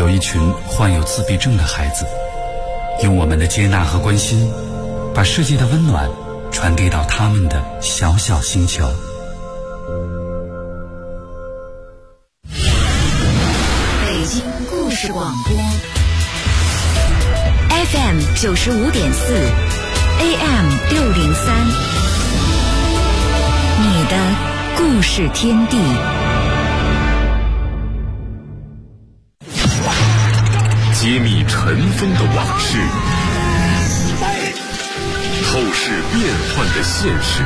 有一群患有自闭症的孩子，用我们的接纳和关心，把世界的温暖传递到他们的小小星球。 北京故事广播 FM 95.4 AM 603，你的故事天地。 揭秘尘封的往事，透视变幻的现实，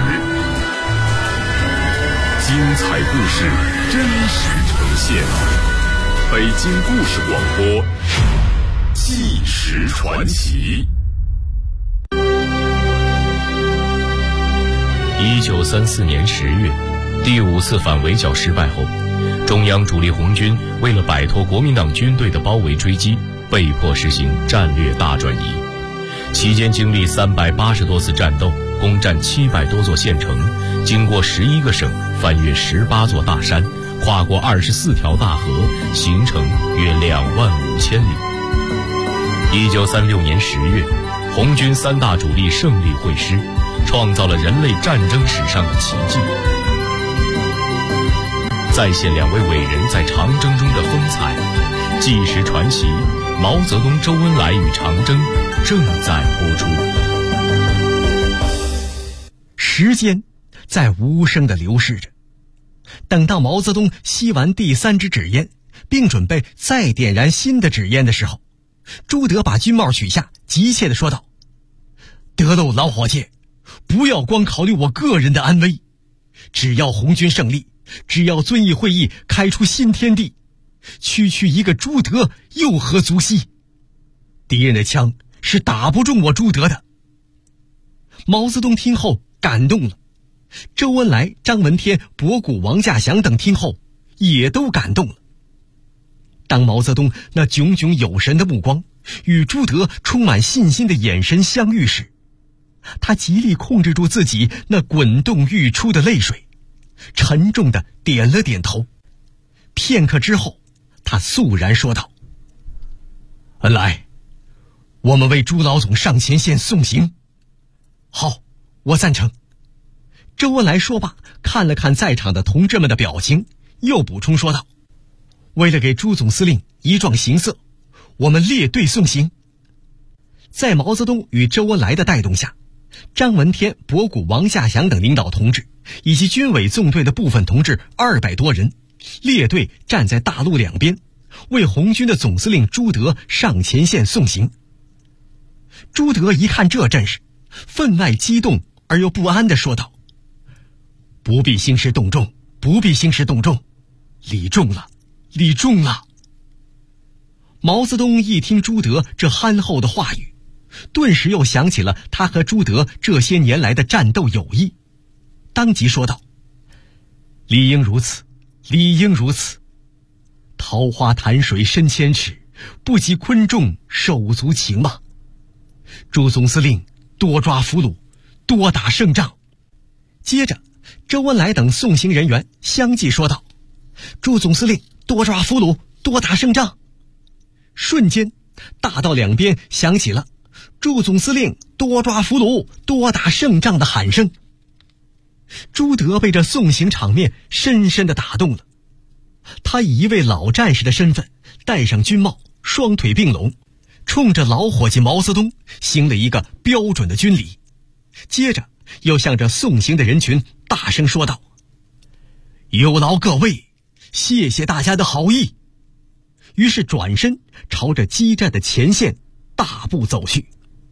精彩故事真实呈现。北京故事广播，纪实传奇。 1934年10月，第5次反围剿失败后，中央主力红军为了摆脱国民党军队的包围追击，被迫实行战略大转移。期间经历380多次战斗，攻占700多座县城，经过11个省，翻越18座大山，跨过24条大河，行程约25000里。1936年10月，红军3大主力胜利会师，创造了人类战争史上的奇迹，再现2位伟人在长征中的风采。纪实传奇，毛泽东、周恩来与长征正在播出。 时间在无声地流逝着，等到毛泽东吸完第3支纸烟，并准备再点燃新的纸烟的时候，朱德把军帽取下，急切地说道：得喽，老伙计，不要光考虑我个人的安危，只要红军胜利，只要遵义会议开出新天地，区区一个朱德又何足惜？敌人的枪是打不中我朱德的。毛泽东听后感动了，周恩来、张闻天、博古、王稼祥等听后也都感动了。当毛泽东那炯炯有神的目光与朱德充满信心的眼神相遇时，他极力控制住自己那滚动欲出的泪水，沉重地点了点头。片刻之后，他肃然说道：恩来，我们为朱老总上前线送行。好，我赞成。周恩来说罢，看了看在场的同志们的表情，又补充说道：为了给朱总司令一状形色，我们列队送行。在毛泽东与周恩来的带动下，张闻天、博古、王稼祥等领导同志以及军委纵队的部分同志200多人列队站在大路两边，为红军的总司令朱德上前线送行。朱德一看这阵势，分外激动而又不安地说道：不必兴师动众，不必兴师动众，礼重了，礼重了。毛泽东一听朱德这憨厚的话语，顿时又想起了他和朱德这些年来的战斗友谊，当即说道：理应如此，理应如此。桃花潭水深千尺，不及昆仲手足情嘛。朱总司令多抓俘虏，多打胜仗。接着周恩来等送行人员相继说道：朱总司令多抓俘虏，多打胜仗。瞬间大道两边响起了朱总司令多抓俘虏，多打胜仗的喊声。朱德被这送行场面深深地打动了，他以一位老战士的身份戴上军帽，双腿并拢，冲着老伙计毛泽东行了一个标准的军礼，接着又向着送行的人群大声说道：有劳各位，谢谢大家的好意。于是转身朝着激战的前线大步走去。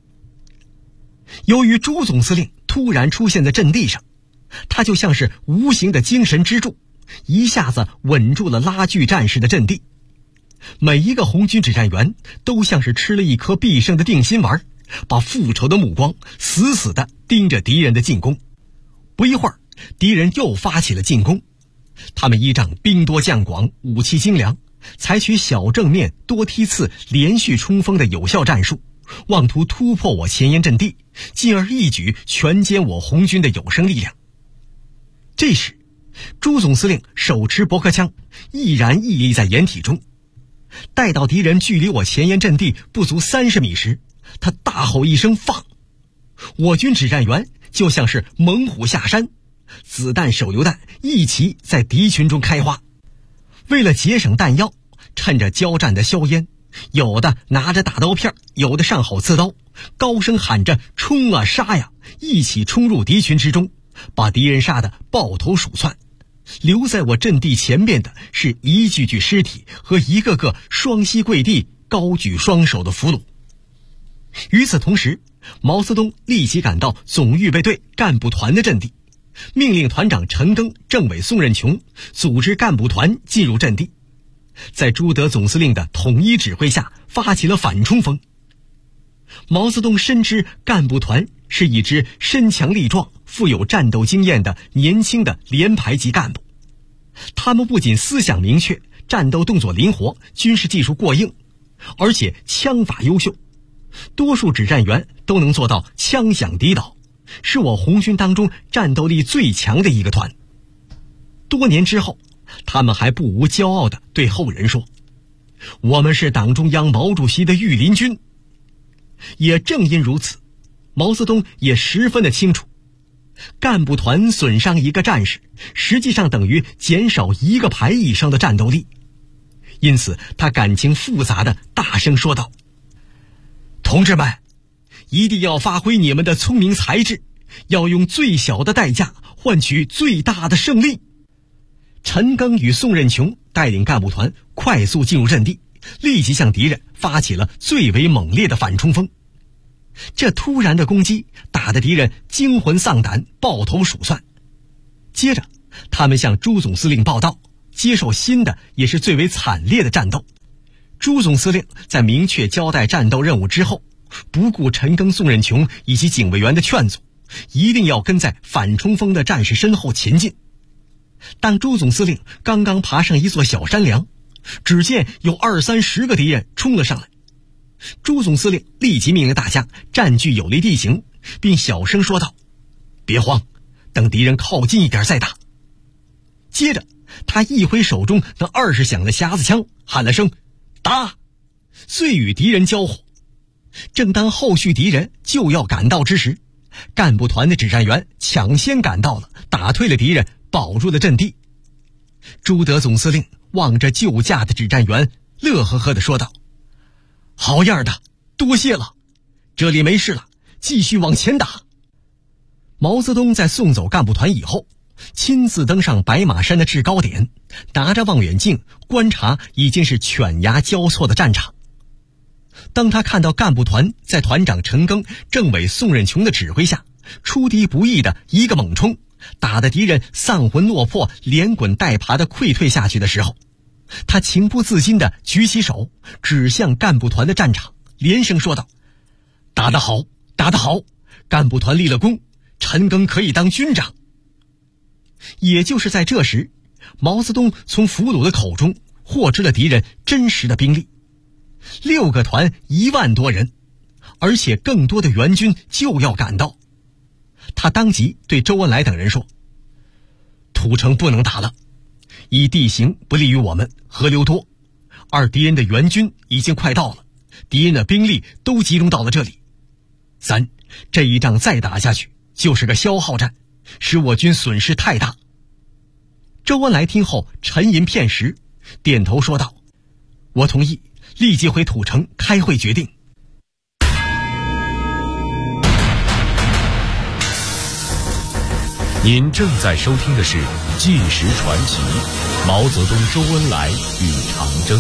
由于朱总司令突然出现在阵地上，他就像是无形的精神支柱，一下子稳住了拉锯战士的阵地。每一个红军指战员都像是吃了一颗必胜的定心丸，把复仇的目光死死地盯着敌人的进攻。不一会儿，敌人又发起了进攻。他们依仗兵多将广，武器精良，采取小正面多梯次连续冲锋的有效战术，妄图突破我前沿阵地，进而一举全歼我红军的有生力量。这时朱总司令手持驳壳枪，毅然屹立在掩体中。 待到敌人距离我前沿阵地不足30米时，他大吼一声放，我军指战员就像是猛虎下山，子弹手榴弹一齐在敌群中开花。为了节省弹药，趁着交战的硝烟，有的拿着大刀片，有的上好刺刀，高声喊着冲啊杀呀，一起冲入敌群之中，把敌人杀得抱头鼠窜。留在我阵地前面的是一具具尸体和一个个双膝跪地高举双手的俘虏。与此同时，毛泽东立即赶到总预备队干部团的阵地，命令团长陈赓、政委宋任穷组织干部团进入阵地，在朱德总司令的统一指挥下发起了反冲锋。毛泽东深知干部团是一支身强力壮、富有战斗经验的年轻的连排级干部，他们不仅思想明确、战斗动作灵活、军事技术过硬，而且枪法优秀，多数指战员都能做到枪响抵倒，是我红军当中战斗力最强的一个团。多年之后，他们还不无骄傲地对后人说：“我们是党中央毛主席的御林军。”也正因如此，毛泽东也十分的清楚，干部团损伤一个战士，实际上等于减少一个排以上的战斗力。因此他感情复杂的大声说道：“同志们，一定要发挥你们的聪明才智，要用最小的代价换取最大的胜利。”陈赓与宋任穷带领干部团快速进入阵地，立即向敌人发起了最为猛烈的反冲锋。这突然的攻击打得敌人惊魂丧胆，抱头鼠窜。接着他们向朱总司令报道，接受新的也是最为惨烈的战斗。朱总司令在明确交代战斗任务之后，不顾陈赓、宋任穷以及警卫员的劝阻，一定要跟在反冲锋的战士身后前进。当朱总司令刚刚爬上一座小山梁，只见有20-30个敌人冲了上来。朱总司令立即命令大家占据有利地形，并小声说道：“别慌，等敌人靠近一点再打。”接着他一挥手中那20响的匣子枪，喊了声打，遂与敌人交火。正当后续敌人就要赶到之时，干部团的指战员抢先赶到了，打退了敌人，保住了阵地。朱德总司令望着救驾的指战员，乐呵呵地说道：“好样的，多谢了，这里没事了，继续往前打。”毛泽东在送走干部团以后，亲自登上白马山的制高点，拿着望远镜观察已经是犬牙交错的战场。当他看到干部团在团长陈赓、政委宋任穷的指挥下，出敌不意的一个猛冲，打得敌人丧魂落魄、连滚带爬的溃退下去的时候，他情不自禁地举起手指向干部团的战场，连声说道：“打得好，打得好，干部团立了功，陈赓可以当军长。”也就是在这时，毛泽东从俘虏的口中获知了敌人真实的兵力，6个团1万多人，而且更多的援军就要赶到。他当即对周恩来等人说：“土城不能打了，一地形不利于我们，河流多；二敌人的援军已经快到了，敌人的兵力都集中到了这里；三这一仗再打下去就是个消耗战，使我军损失太大。”周恩来听后沉吟片时，点头说道：“我同意，立即回土城开会决定。” 您正在收听的是《纪实传奇》，毛泽东、周恩来与长征。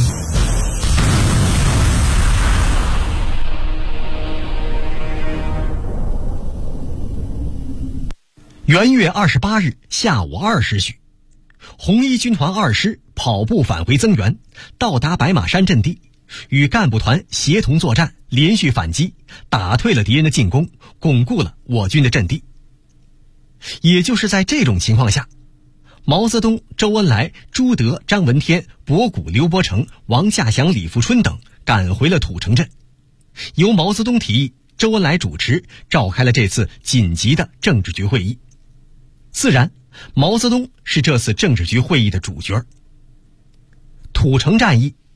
元月28日下午2时许，红一军团2师跑步返回增援，到达白马山阵地，与干部团协同作战，连续反击，打退了敌人的进攻，巩固了我军的阵地。也就是在这种情况下，毛泽东、周恩来、朱德、张闻天、博古、刘伯承、王稼祥、李富春等赶回了土城镇，由毛泽东提议，周恩来主持，召开了这次紧急的政治局会议。自然，毛泽东是这次政治局会议的主角。土城战役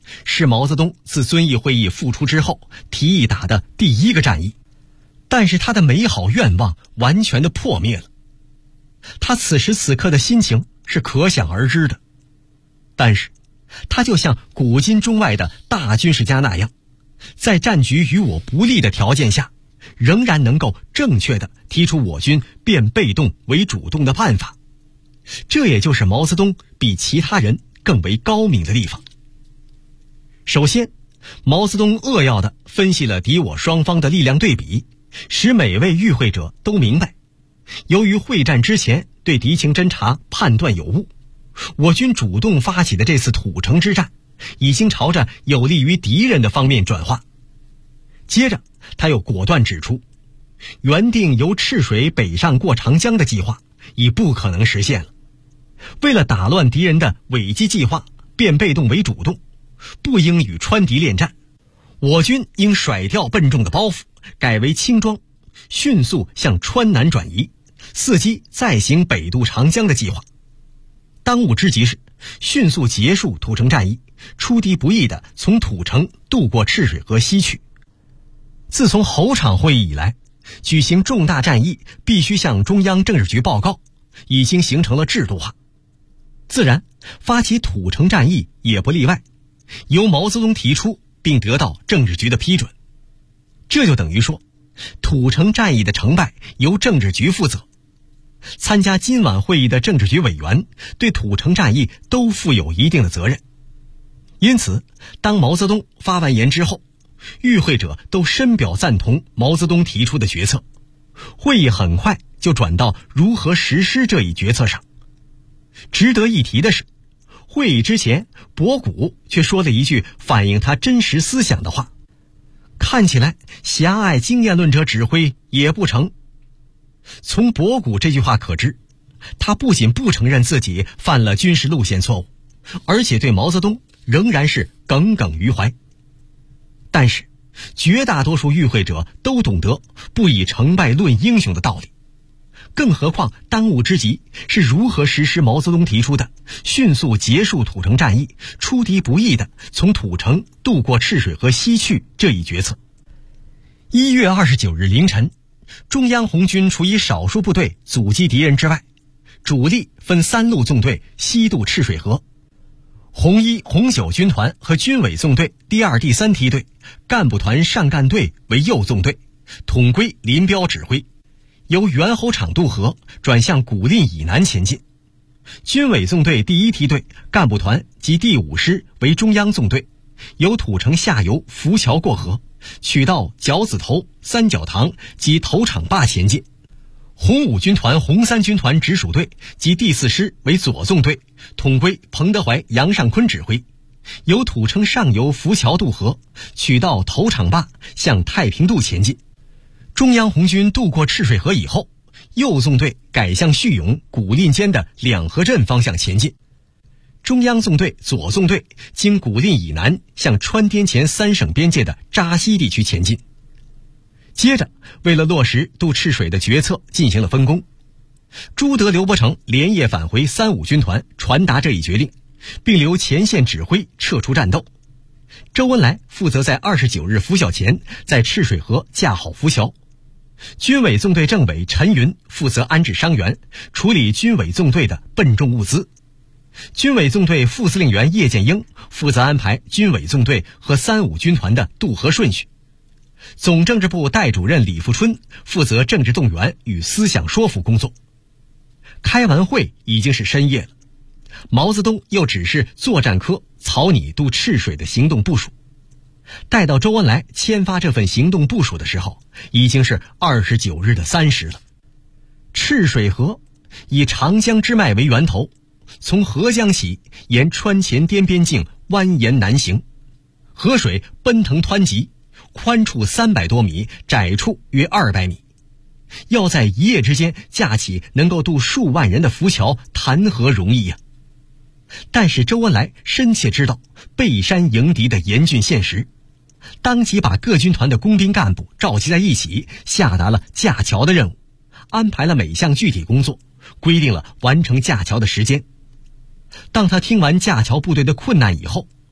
是毛泽东自遵义会议复出之后提议打的第一个战役，但是他的美好愿望完全的破灭了。他此时此刻的心情是可想而知的，但是他就像古今中外的大军事家那样，在战局与我不利的条件下，仍然能够正确地提出我军变被动为主动的办法。这也就是毛泽东比其他人更为高明的地方。首先，毛泽东扼要地分析了敌我双方的力量对比，使每位与会者都明白，由于会战之前对敌情侦察判断有误，我军主动发起的这次土城之战已经朝着有利于敌人的方面转化。接着他又果断指出，原定由赤水北上过长江的计划已不可能实现了。为了打乱敌人的伪击计划，变被动为主动，不应与川敌恋战，我军应甩掉笨重的包袱，改为轻装，迅速向川南转移，伺机再行北渡长江的计划。当务之急是迅速结束土城战役，出敌不意地从土城渡过赤水河西去。自从侯场会议以来，举行重大战役必须向中央政治局报告，已经形成了制度化。自然，发起土城战役也不例外，由毛泽东提出并得到政治局的批准。这就等于说，土城战役的成败由政治局负责。参加今晚会议的政治局委员对土城战役都负有一定的责任。因此，当毛泽东发完言之后，与会者都深表赞同毛泽东提出的决策。会议很快就转到如何实施这一决策上。值得一提的是，会议之前，博古却说了一句反映他真实思想的话，看起来狭隘经验论者指挥也不成。从博古这句话可知，他不仅不承认自己犯了军事路线错误，而且对毛泽东仍然是耿耿于怀。但是绝大多数与会者都懂得不以成败论英雄的道理，更何况当务之急是如何实施毛泽东提出的迅速结束土城战役，出敌不意的从土城渡过赤水河西去这一决策。1月29日凌晨，中央红军除以少数部队阻击敌人之外，主力分3路纵队西渡赤水河。红1、红9军团和军委纵队第2、第3梯队，干部团上干队为右纵队，统归林彪指挥，由猿猴场渡河转向古蔺以南前进。军委纵队第1梯队干部团及第5师为中央纵队，由土城下游浮桥过河，取到脚子头、三角塘及头场坝前进。红5军团、红3军团直属队及第4师为左纵队，统归彭德怀、杨尚昆指挥，由土城上游浮桥渡河，取到头场坝向太平渡前进。中央红军渡过赤水河以后，右纵队改向叙永、古蔺间的两河镇方向前进。中央纵队左纵队经古蔺以南向川滇黔3省边界的扎西地区前进。接着，为了落实渡赤水的决策进行了分工。朱德、刘伯承连夜返回3、5军团传达这一决令，并留前线指挥撤出战斗。周恩来负责在29日拂晓前在赤水河架好浮桥。军委纵队政委陈云负责安置伤员，处理军委纵队的笨重物资。军委纵队副司令员叶剑英负责安排军委纵队和3、5军团的渡河顺序。总政治部代主任李富春负责政治动员与思想说服工作。开完会已经是深夜了，毛泽东又指示作战科草拟渡赤水的行动部署。待到周恩来签发这份行动部署的时候，已经是29日的3时了。赤水河以长江之脉为源头，从河江起沿川黔滇边境蜿蜒南行，河水奔腾湍急，宽处300多米，窄处约200米。要在一夜之间架起能够渡数万人的浮桥，谈何容易呀！但是周恩来深切知道背山迎敌的严峻现实，当即把各军团的工兵干部召集在一起，下达了架桥的任务，安排了每项具体工作，规定了完成架桥的时间。当他听完架桥部队的困难以后，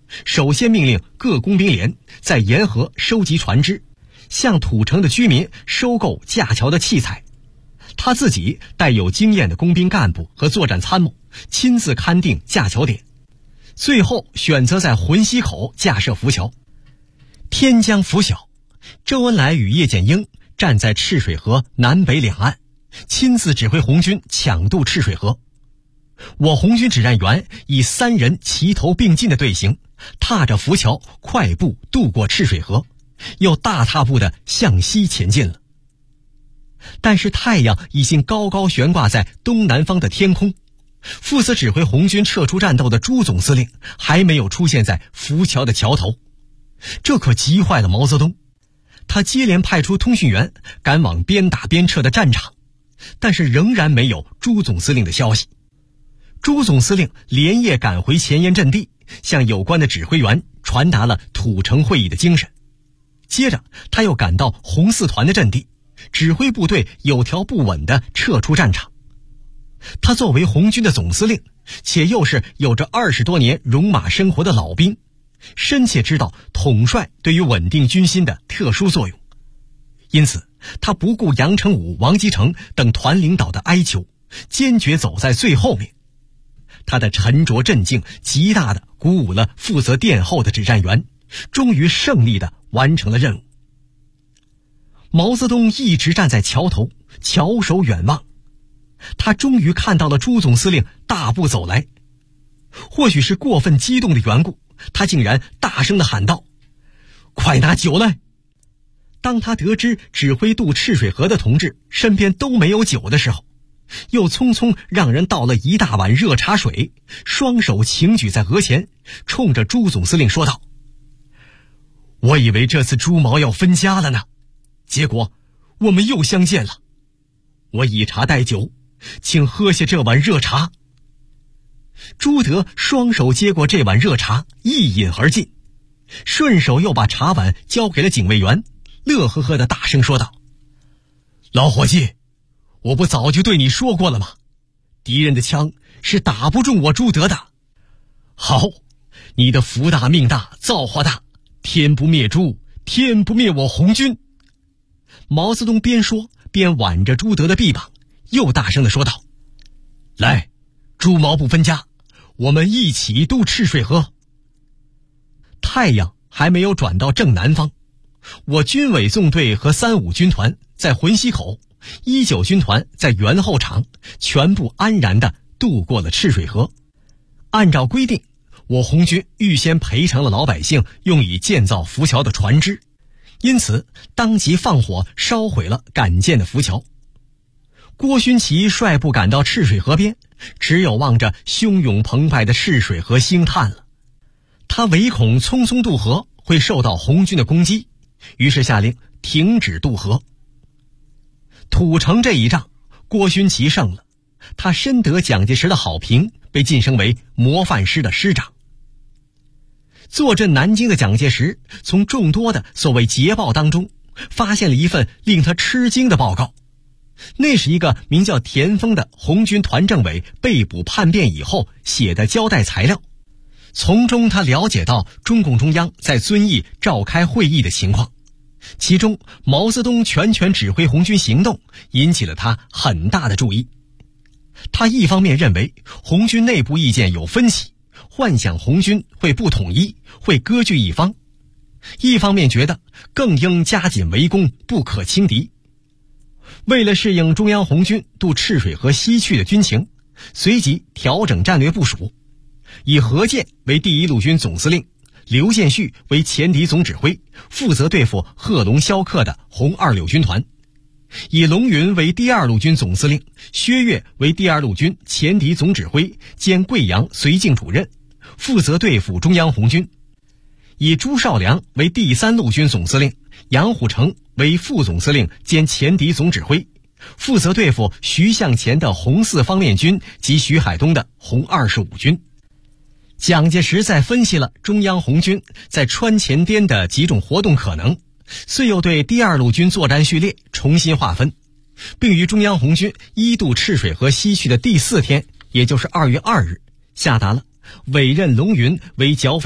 首先命令各工兵连在沿河收集船只，向土城的居民收购架桥的器材。他自己带有经验的工兵干部和作战参谋，亲自勘定架桥点，最后选择在浑溪口架设浮桥。天将拂晓，周恩来与叶剑英站在赤水河南北两岸，亲自指挥红军抢渡赤水河。我红军指战员以3人齐头并进的队形，踏着浮桥快步渡过赤水河，又大踏步地向西前进了。但是太阳已经高高悬挂在东南方的天空，负责指挥红军撤出战斗的朱总司令还没有出现在浮桥的桥头，这可急坏了毛泽东。他接连派出通讯员赶往边打边撤的战场，但是仍然没有朱总司令的消息。朱总司令连夜赶回前沿阵地，向有关的指挥员传达了土城会议的精神。接着他又赶到红四团的阵地，指挥部队有条不紊地撤出战场。他作为红军的总司令，且又是有着20多年戎马生活的老兵，深切知道统帅对于稳定军心的特殊作用。因此他不顾杨成武、王基成等团领导的哀求，坚决走在最后面。他的沉着镇静极大地鼓舞了负责殿后的指战员，终于胜利地完成了任务。毛泽东一直站在桥头，翘首远望。他终于看到了朱总司令大步走来，或许是过分激动的缘故，他竟然大声地喊道：“快拿酒来！”当他得知指挥渡赤水河的同志身边都没有酒的时候，又匆匆让人倒了一大碗热茶水，双手擎举在额前，冲着朱总司令说道：“我以为这次朱毛要分家了呢，结果我们又相见了。我以茶代酒，请喝下这碗热茶。”朱德双手接过这碗热茶，一饮而尽，顺手又把茶碗交给了警卫员，乐呵呵地大声说道：“老伙计，我不早就对你说过了吗？敌人的枪是打不中我朱德的。好，你的福大命大造化大，天不灭朱，天不灭我红军。”毛泽东边说边挽着朱德的臂膀，又大声地说道：“来，朱毛不分家，我们一起渡赤水河。”太阳还没有转到正南方，我军委纵队和35军团在浑溪口，19军团在元后场，全部安然地渡过了赤水河。按照规定，我红军预先赔偿了老百姓用以建造浮桥的船只，因此当即放火烧毁了赶建的浮桥。郭勋祺率部赶到赤水河边，只有望着汹涌澎湃的赤水河兴叹了。他唯恐匆匆渡河会受到红军的攻击，于是下令停止渡河。土城这一仗，郭勋祺胜了，他深得蒋介石的好评，被晋升为模范师的师长。坐镇南京的蒋介石从众多的所谓捷报当中发现了一份令他吃惊的报告，那是一个名叫田丰的红军团政委被捕叛变以后写的交代材料，从中他了解到中共中央在遵义召开会议的情况，其中毛泽东全权指挥红军行动引起了他很大的注意。他一方面认为红军内部意见有分歧，幻想红军会不统一，会割据一方，一方面觉得更应加紧围攻，不可轻敌。为了适应中央红军渡赤水河西去的军情，随即调整战略部署，以何键为第一路军总司令，刘建绪为前敌总指挥，负责对付贺龙萧克的红26军团；以龙云为第二路军总司令，薛岳为第二路军前敌总指挥兼贵阳绥靖主任，负责对付中央红军；以朱绍良为第三路军总司令，杨虎城为副总司令兼前敌总指挥，负责对付徐向前的红四方面军及徐海东的红25军。蒋介石在分析了中央红军在川黔滇的几种活动可能，遂又对第二路军作战序列重新划分，并于中央红军一渡赤水河西去的第4天，也就是2月2日，下达了委任龙云为剿匪军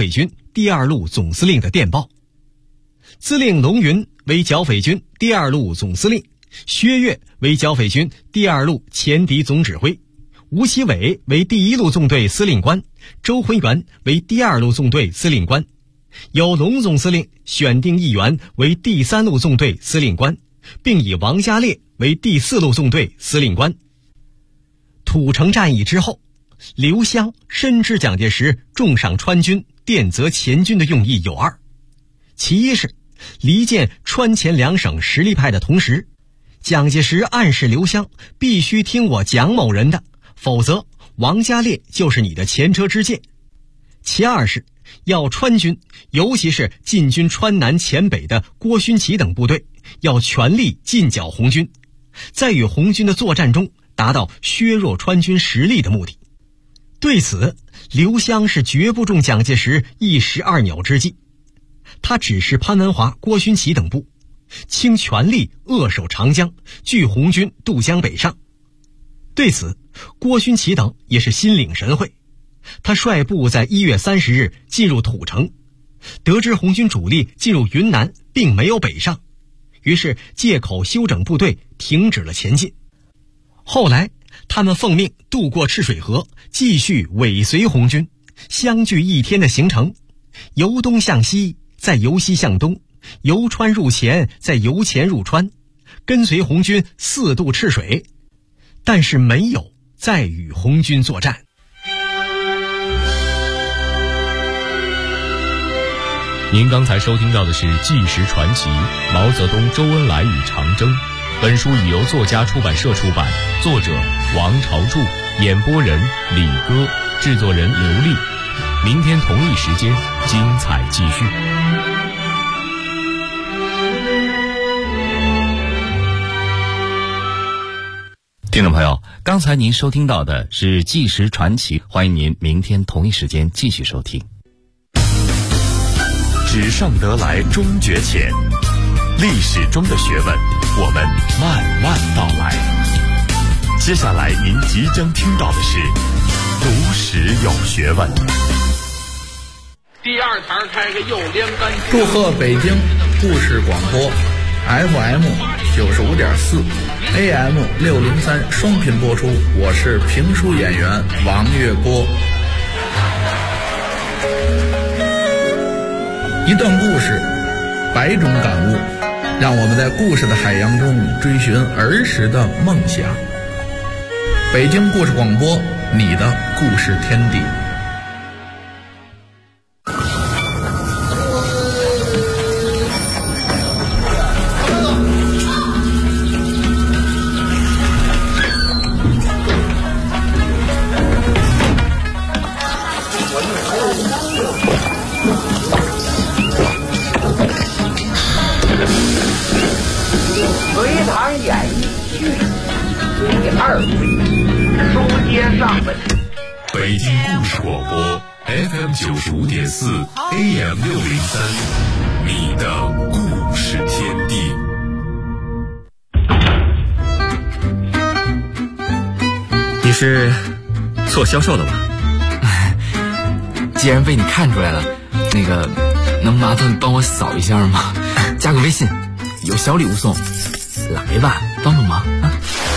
第2路总司令的电报。司令龙云为剿匪军第2路总司令，薛岳为剿匪军第2路前敌总指挥，吴锡伟为第1路纵队司令官，周浑元为第2路纵队司令官。由龙总司令选定议员为第3路纵队司令官，并以王家烈为第4路纵队司令官。土城战役之后，刘湘深知蒋介石重赏川军、电责黔军的用意有二，其一是离间川黔两省实力派的同时，蒋介石暗示刘湘必须听我蒋某人的，否则王家烈就是你的前车之鉴。其二是要川军，尤其是进军川南黔北的郭勋祺等部队，要全力进剿红军，在与红军的作战中达到削弱川军实力的目的。对此，刘湘是绝不中蒋介石一石二鸟之计。他指示潘文华、郭勋祺等部倾全力扼守长江，拒红军渡江北上。对此，郭勋祺等也是心领神会。他率部在1月30日进入土城，得知红军主力进入云南并没有北上，于是借口休整部队停止了前进。后来他们奉命渡过赤水河，继续尾随红军，相距1天的行程，由东向西，再由西向东，由川入黔，再由黔入川，跟随红军4渡赤水，但是没有再与红军作战。 您刚才收听到的是《纪实传奇：毛泽东、周恩来与长征》。本书已由作家出版社出版，作者王朝柱，演播人李歌，制作人刘丽。明天同一时间，精彩继续。 听众朋友，刚才您收听到的是《纪实传奇》，欢迎您明天同一时间继续收听。 纸上得来终觉浅，历史中的学问，我们慢慢道来。接下来您即将听到的是读史有学问。 第二台开个右连杆。 祝贺北京故事广播 FM 95.4 AM 603双频播出，我是评书演员王月波。一段故事，百种感悟，让我们在故事的海洋中追寻儿时的梦想。北京故事广播，你的故事天地。 隋唐演义续第2回，书接上文。 北京故事广播 FM 95.4 AM 603，你的故事天地。 你是做销售的吧？ 既然被你看出来了，能麻烦帮我扫一下吗？加个微信，有小礼物送，来吧，帮帮忙啊！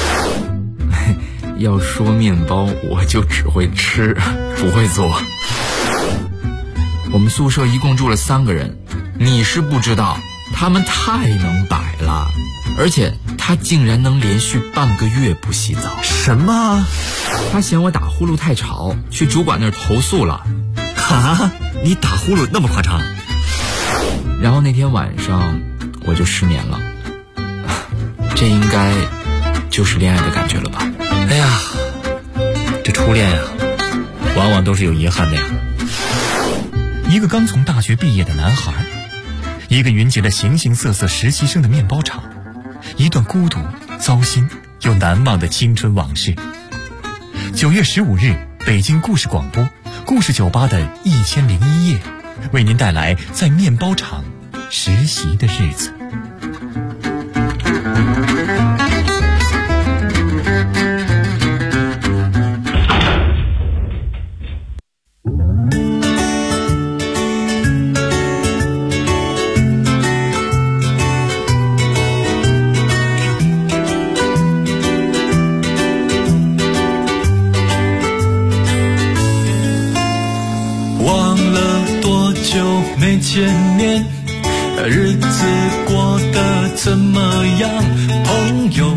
要说面包，我就只会吃，不会做。我们宿舍一共住了3个人，你是不知道，他们太能摆了，而且他竟然能连续半个月不洗澡。 什么？ 他嫌我打呼噜太吵，去主管那儿投诉了。 哈，你打呼噜那么夸张？ 然后那天晚上我就失眠了，这应该就是恋爱的感觉了吧？ 哎呀，这初恋呀，往往都是有遗憾的呀。 一个刚从大学毕业的男孩，一个云集了形形色色实习生的面包厂，一段孤独、糟心又难忘的青春往事。9月15日，北京故事广播故事酒吧的1001夜，为您带来在面包厂实习的日子。 面，日子过得怎么样，朋友？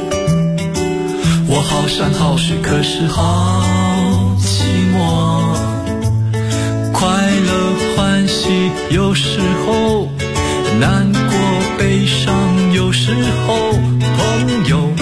我好山好水，可是好寂寞。快乐欢喜有时候，难过悲伤有时候，朋友。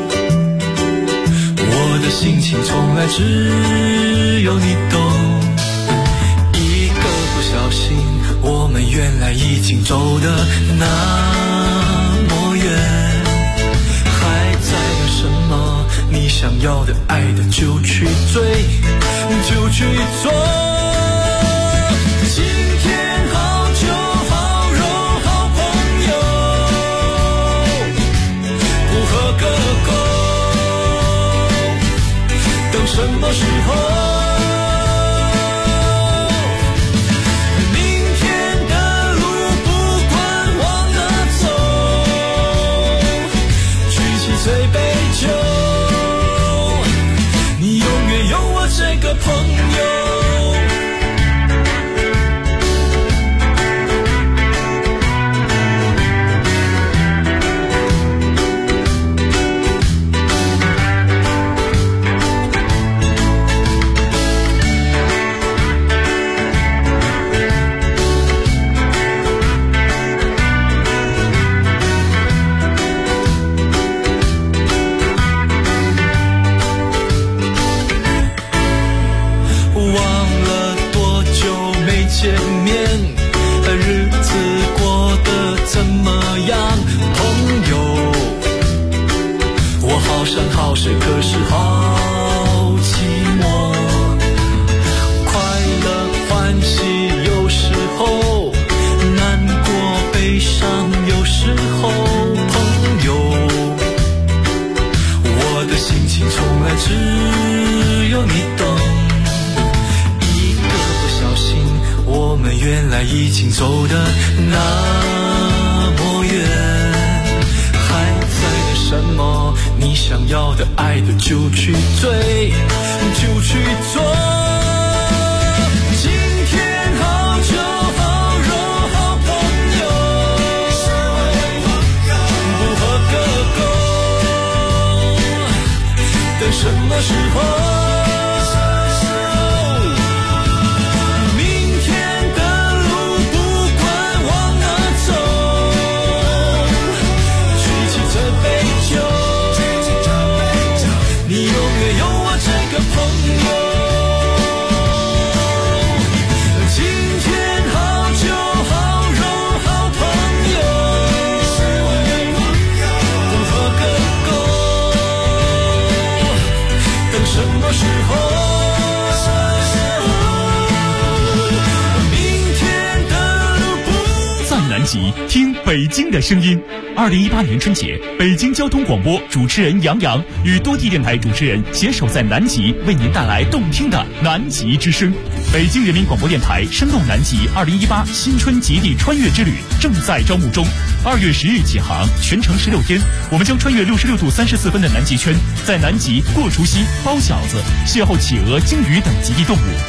我的心情从来只有你懂。一个不小心，我们原来已经走得那么远，还在等什么？你想要的爱的就去追，就去做。今天好酒好肉好朋友，不喝个够，等什么时候？这杯酒，你永远有我这个朋友。见面，日子过得怎么样，朋友？我好山好水，可是好寂寞。快乐欢喜有时候，难过悲伤有时候，朋友。我的心情从来只有你懂。我们原来已经走得那么远，还在等什么？你想要的爱的就去追，就去做。今天好酒好肉好朋友，不喝个够，等什么时候？ 听北京的声音。2018年春节，北京交通广播主持人杨洋与多地电台主持人携手在南极，为您带来动听的南极之声。北京人民广播电台声动南极2018新春极地穿越之旅正在招募中，2月10日起航，全程16天，我们将穿越66度34分的南极圈，在南极过除夕、包饺子、邂逅企鹅、鲸鱼等极地动物，